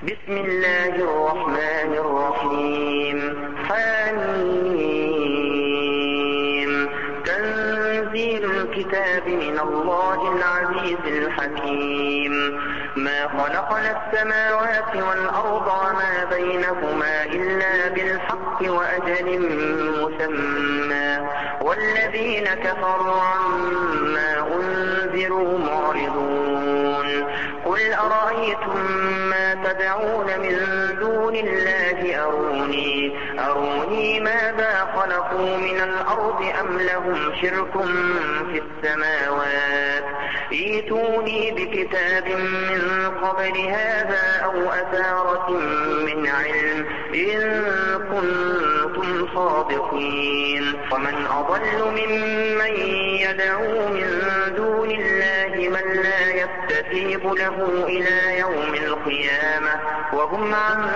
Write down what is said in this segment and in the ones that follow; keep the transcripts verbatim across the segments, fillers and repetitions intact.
بسم الله الرحمن الرحيم. حميم. تنزيل الكتاب من الله العزيز الحكيم. ما خلقنا السماوات والأرض وما بينهما إلا بالحق وأجل مسمى والذين كفروا عما أنذروا معرضون. قل أرأيتم ما تدعون من دون الله أروني أروني ماذا خلقوا من الأرض أم لهم شرك في السماوات ائتوني بكتاب من قبل هذا أو أثارة من علم إن كنتم صادقين. ومن أضل ممن يدعو من دون الله من لا يستجيب له إلى يوم القيامة وهم عن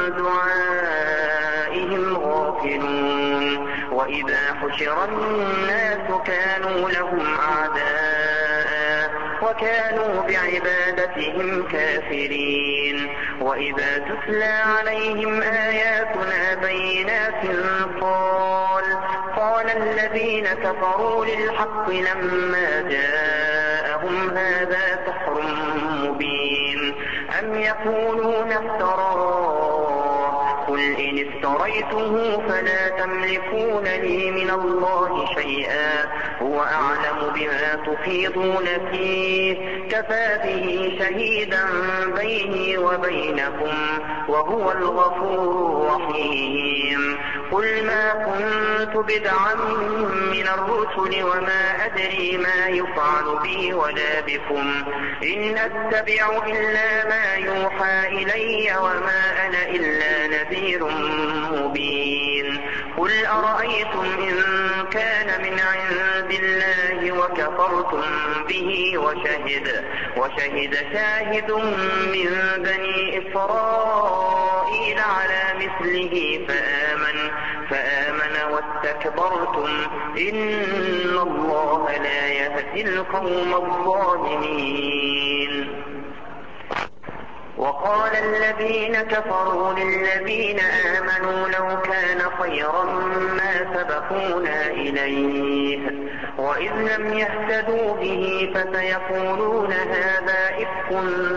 دعائهم غافلون. وإذا حشر الناس كانوا لهم أعداء وكانوا بعبادتهم كافرين. وإذا تتلى عليهم آياتنا بينات قال قال الذين كفروا للحق لما جاءهم هذا سحر مبين أم يقولون افتراه قل إن افتريته فلا تملكون لي من الله شيئا هو أعلم بما تفيضون فيه كفى به شهيدا بيني وبينكم وهو الغفور الرحيم. قل ما كنت بدعا من الرسل وما أدري ما يفعل بي ولا بكم إن أتبع إلا ما يوحى إلي وما أنا إلا نذير مبين. قل أرأيتم إن كان من عند الله وكفرتم به وشهد وشهد شاهد من بني إسرائيل على مثله فآمن فآمن واستكبرتم إن الله لا يهدي القوم الظالمين. وقال الذين كفروا للذين آمنوا لو كان خيرا ما سبقونا إليه وإذ لم يهتدوا به فسيقولون هذا إفك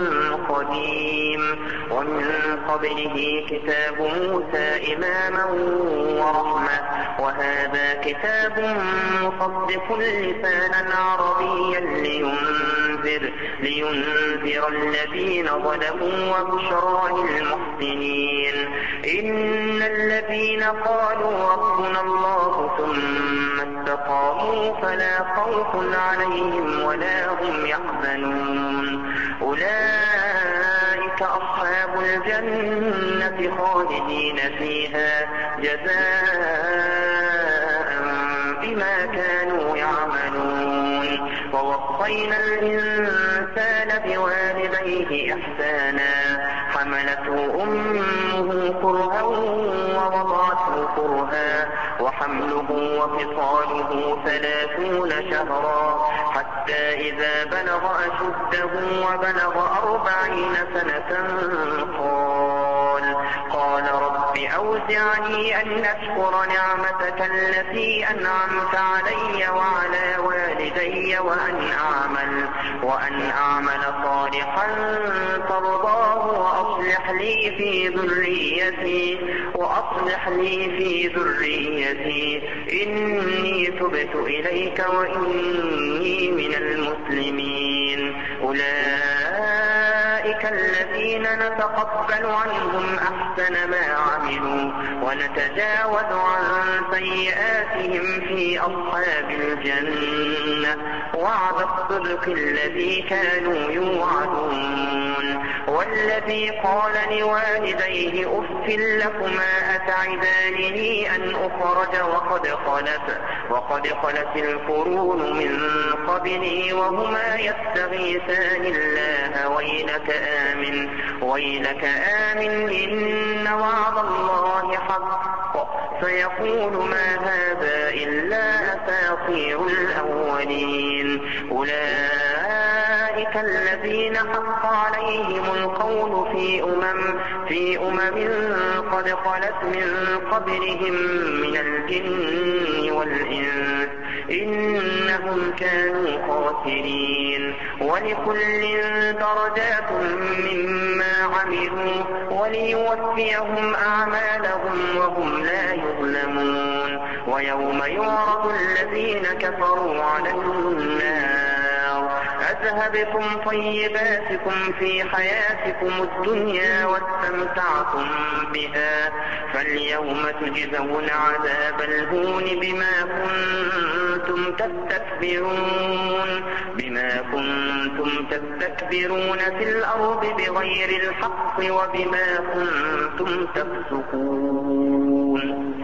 قديم ومن قبله كتاب موسى إماما ورحمة وهذا كتاب مصدق لسانا عربيا لينذر لينذر الذين ظلموا وبشرى للمحسنين. إن الذين قالوا ربنا الله ثم استقاموا فلا خوف عليهم ولا هم يحزنون أولئك أصحاب الجنة خالدين فيها جزاء بما كانوا يعملون. ووصينا الإنسان بوالديه إحسانا حملته أمه كرها ووضعته كرها وحمله وفصاله ثلاثون شهرا حتى إذا بلغ أشده وبلغ أربعين سنة قال قال رب أوزعني أن أشكر نعمتك التي أنعمت علي وعلى والدي وأن أعمل وأن أعمل صالحا ترضاه وأصلح لي في ذريتي وأصلح لي في ذريتي إني تبت إليك وإني من المسلمين. أولئك الذين نتقبل عنهم أحسن ما عملوا ونتجاوز عن سيئاتهم في أصحاب الجنة وعد الصدق الذي كانوا يوعدون. والذي قال لوالديه أف لكما أتعدانني أن أخرج وقد خلت وقد خلت القرون من قبلي وهما يستغيثان الله ويلك آمن ويلك آمن إن وعد الله حق فيقول ما هذا إلا أساطير الأولين. أولئك أولئك الذين حق عليهم القول في أمم, في أمم قد خلت من قبلهم من الجن والإنس إنهم كانوا خاسرين. ولكل درجات مما عملوا وليوفيهم أعمالهم وهم لا يظلمون. ويوم يعرض الذين كفروا على النار أذهبتم طيباتكم في حياتكم الدنيا واستمتعتم بها فاليوم تجزون عذاب الهون بما كنتم تستكبرون بما كنتم تستكبرون في الأرض بغير الحق وبما كنتم تفسقون.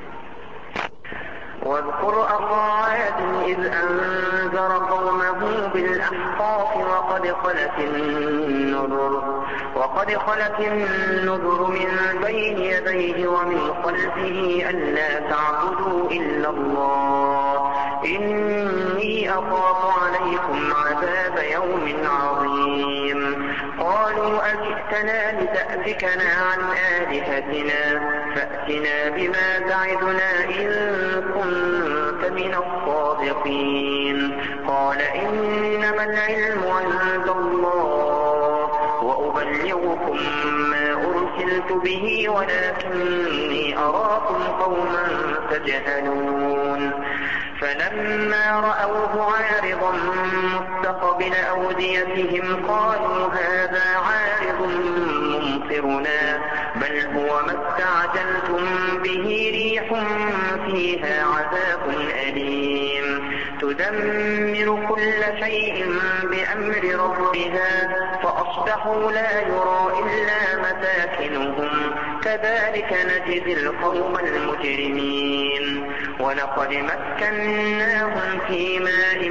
واذكر أخا عاد إذ أنذر قومه بالأحقاف وقد خلت النذر وقد خلت النذر من بين يديه ومن خلفه ألا تعبدوا إلا الله إني أخاف عليكم عذاب يوم عظيم. قالوا أجئتنا لتأفكنا عن آلهتنا فأتنا بما تعدنا إن كنت من الصادقين. قال إنما العلم عند الله وأبلغكم ما أرسلت به ولكني أراكم قوما تجهلون. فلما رأوه عارضا مستقبل أوديتهم قالوا هذا عارض ممطرنا بل هو ما استعجلتم به ريح فيها عذاب أليم تدمر كل شيء بأمر ربها فأصبحوا لا يرى إلا مساكنهم كذلك نجزي القوم المجرمين. ولقد مكناهم في ماء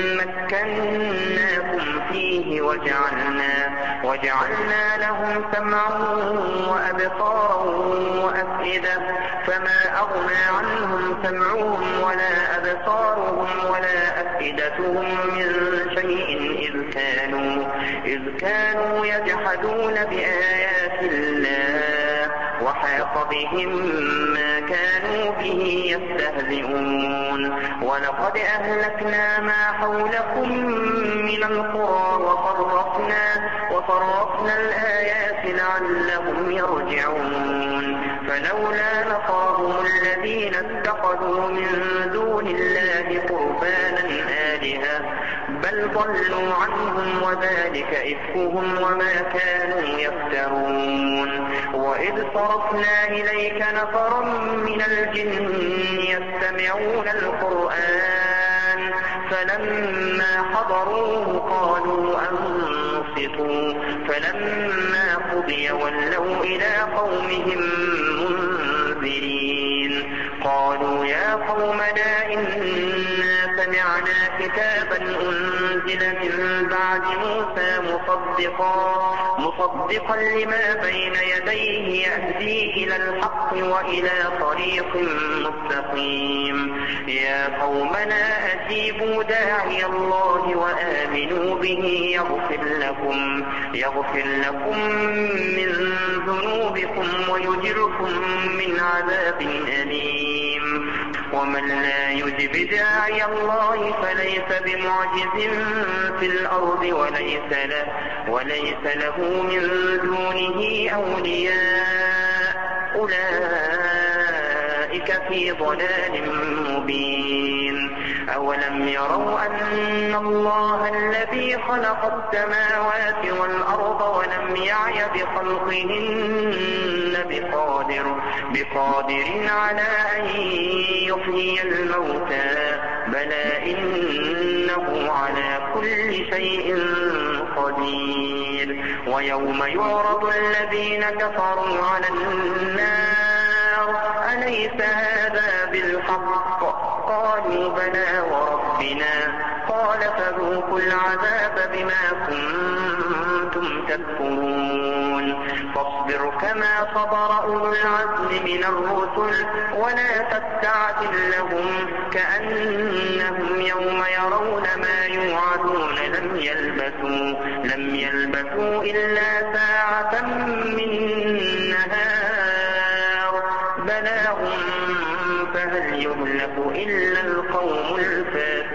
مكناكم فيه وجعلنا, وجعلنا لهم سمعا وأبصارا وأفئدة فما أغنى عنهم سمعهم ولا أبصارهم ولا أفئدتهم من شيء إذ كانوا, إذ كانوا يجحدون بآيات الله وحاق بهم ما كانوا به يستهزئون. ولقد أهلكنا ما حولكم من القرى وصرفنا, وصرفنا الآيات لعلهم يرجعون. فلولا نصرهم الذين اتخذوا من دون الله قربانا آلهة بل ضلوا عنهم وذلك إفكهم وما كانوا يفترون. وإذ صرفنا إليك نفرا من الجن يستمعون القرآن فلما حضروه قالوا أنصتوا فلما قضي ولوا إلى قومهم منذرين. قالوا يا قومنا إنا سمعنا كتابا أنزل من بعد موسى مصدقا, مصدقا لما بين يديه يهدي إلى الحق وإلى طريق مستقيم. يا قومنا أجيبوا داعي الله وآمنوا به يغفر لكم, يغفر لكم من ذنوبكم ويجركم من عذاب أليم. ومن لا يجب داعي الله فليس بمعجز في الأرض وليس له, وليس له من دونه أولياء أولئك في ضلال مبين. أولم يروا أن الله الذي خلق السماوات والأرض ولم يعي بخلقهن بقادر, بقادر على أن يحيي الموتى بلى إنه على كل شيء قدير. ويوم يعرض الذين كفروا على النار أليس هذا بالحق قالوا بلى وربنا قال فذوقوا العذاب بما كنتم تكفرون. فاصبر فاصبر كما صبر أولو العزم من الرسل ولا تستعجل لهم كأنهم يوم يرون ما يوعدون لم يلبثوا, لم يلبثوا إلا ساعة من نهار بلاغ فهل يهلك إلا القوم الفاسقون.